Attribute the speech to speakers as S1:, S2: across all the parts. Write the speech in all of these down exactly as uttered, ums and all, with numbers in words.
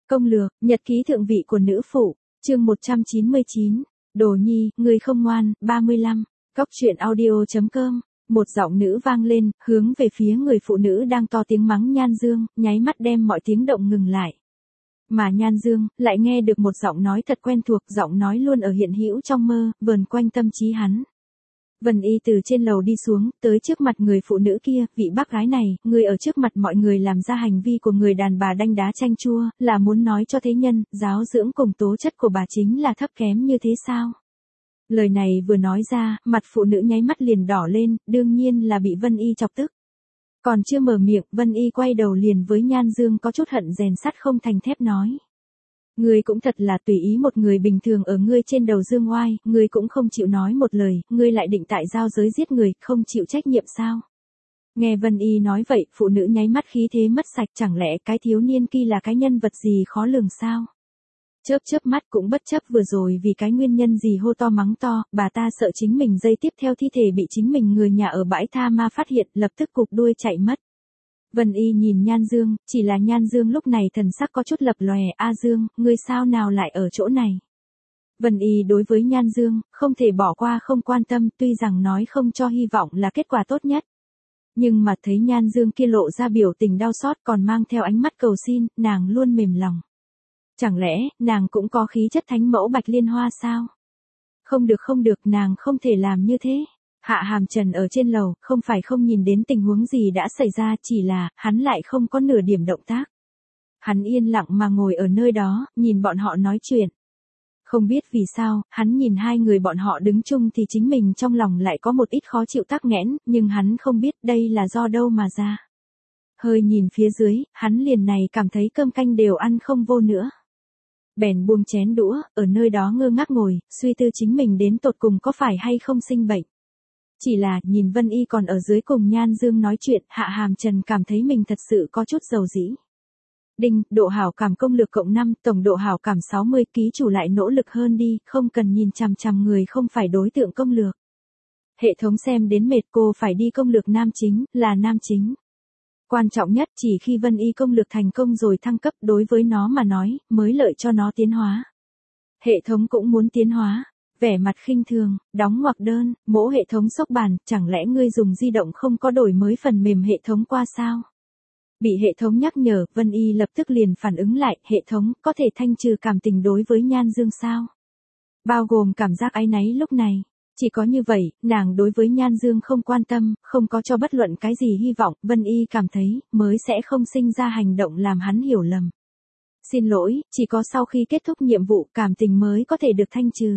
S1: Công lược, nhật ký thượng vị của nữ phụ, chương một trăm chín mươi chín, Đồ Nhi, người không ngoan, ba mươi lăm, Cóc truyện audio chấm com, một giọng nữ vang lên, hướng về phía người phụ nữ đang to tiếng mắng Nhan Dương, nháy mắt đem mọi tiếng động ngừng lại. Mà Nhan Dương, lại nghe được một giọng nói thật quen thuộc, giọng nói luôn ở hiện hữu trong mơ, vờn quanh tâm trí hắn. Vân Y từ trên lầu đi xuống, tới trước mặt người phụ nữ kia, vị bác gái này, người ở trước mặt mọi người làm ra hành vi của người đàn bà đanh đá chanh chua, là muốn nói cho thế nhân, giáo dưỡng cùng tố chất của bà chính là thấp kém như thế sao? Lời này vừa nói ra, mặt phụ nữ nháy mắt liền đỏ lên, đương nhiên là bị Vân Y chọc tức. Còn chưa mở miệng, Vân Y quay đầu liền với Nhan Dương có chút hận rèn sắt không thành thép nói. Ngươi cũng thật là tùy ý một người bình thường ở ngươi trên đầu dương oai, ngươi cũng không chịu nói một lời, ngươi lại định tại giao giới giết người, không chịu trách nhiệm sao? Nghe Vân Y nói vậy, phụ nữ nháy mắt khí thế mất sạch, chẳng lẽ cái thiếu niên kia là cái nhân vật gì khó lường sao? Chớp chớp mắt cũng bất chấp vừa rồi vì cái nguyên nhân gì hô to mắng to, bà ta sợ chính mình giây tiếp theo thi thể bị chính mình người nhà ở bãi tha ma phát hiện, lập tức cụp đuôi chạy mất. Vân Y nhìn Nhan Dương, chỉ là Nhan Dương lúc này thần sắc có chút lập lòe, A Dương, ngươi sao nào lại ở chỗ này? Vân Y đối với Nhan Dương, không thể bỏ qua không quan tâm, tuy rằng nói không cho hy vọng là kết quả tốt nhất. Nhưng mà thấy Nhan Dương kia lộ ra biểu tình đau xót còn mang theo ánh mắt cầu xin, nàng luôn mềm lòng. Chẳng lẽ, nàng cũng có khí chất thánh mẫu Bạch Liên Hoa sao? Không được không được, nàng không thể làm như thế. Hạ Hàm Trần ở trên lầu, không phải không nhìn đến tình huống gì đã xảy ra, chỉ là, hắn lại không có nửa điểm động tác. Hắn yên lặng mà ngồi ở nơi đó, nhìn bọn họ nói chuyện. Không biết vì sao, hắn nhìn hai người bọn họ đứng chung thì chính mình trong lòng lại có một ít khó chịu tắc nghẽn, nhưng hắn không biết đây là do đâu mà ra. Hơi nhìn phía dưới, hắn liền này cảm thấy cơm canh đều ăn không vô nữa. Bèn buông chén đũa, ở nơi đó ngơ ngác ngồi, suy tư chính mình đến tột cùng có phải hay không sinh bệnh. Chỉ là, nhìn Vân Y còn ở dưới cùng Nhan Dương nói chuyện, Hạ Hàm Trần cảm thấy mình thật sự có chút dầu dĩ. Đinh, độ hảo cảm công lược cộng năm, tổng độ hảo cảm sáu mươi, ký chủ lại nỗ lực hơn đi, không cần nhìn chằm chằm người không phải đối tượng công lược. Hệ thống xem đến mệt, cô phải đi công lược nam chính, là nam chính. Quan trọng nhất chỉ khi Vân Y công lược thành công rồi thăng cấp đối với nó mà nói, mới lợi cho nó tiến hóa. Hệ thống cũng muốn tiến hóa. Vẻ mặt khinh thường, đóng ngoặc đơn, mỗ hệ thống sốc bàn, chẳng lẽ ngươi dùng di động không có đổi mới phần mềm hệ thống qua sao? Bị hệ thống nhắc nhở, Vân Y lập tức liền phản ứng lại, hệ thống, có thể thanh trừ cảm tình đối với Nhan Dương sao? Bao gồm cảm giác áy náy lúc này. Chỉ có như vậy, nàng đối với Nhan Dương không quan tâm, không có cho bất luận cái gì hy vọng, Vân Y cảm thấy, mới sẽ không sinh ra hành động làm hắn hiểu lầm. Xin lỗi, chỉ có sau khi kết thúc nhiệm vụ, cảm tình mới có thể được thanh trừ.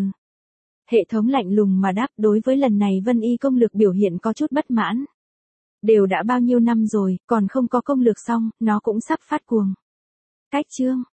S1: Hệ thống lạnh lùng mà đáp, đối với lần này Vân Y công lược biểu hiện có chút bất mãn. Đều đã bao nhiêu năm rồi, còn không có công lược xong, nó cũng sắp phát cuồng. Cách chương,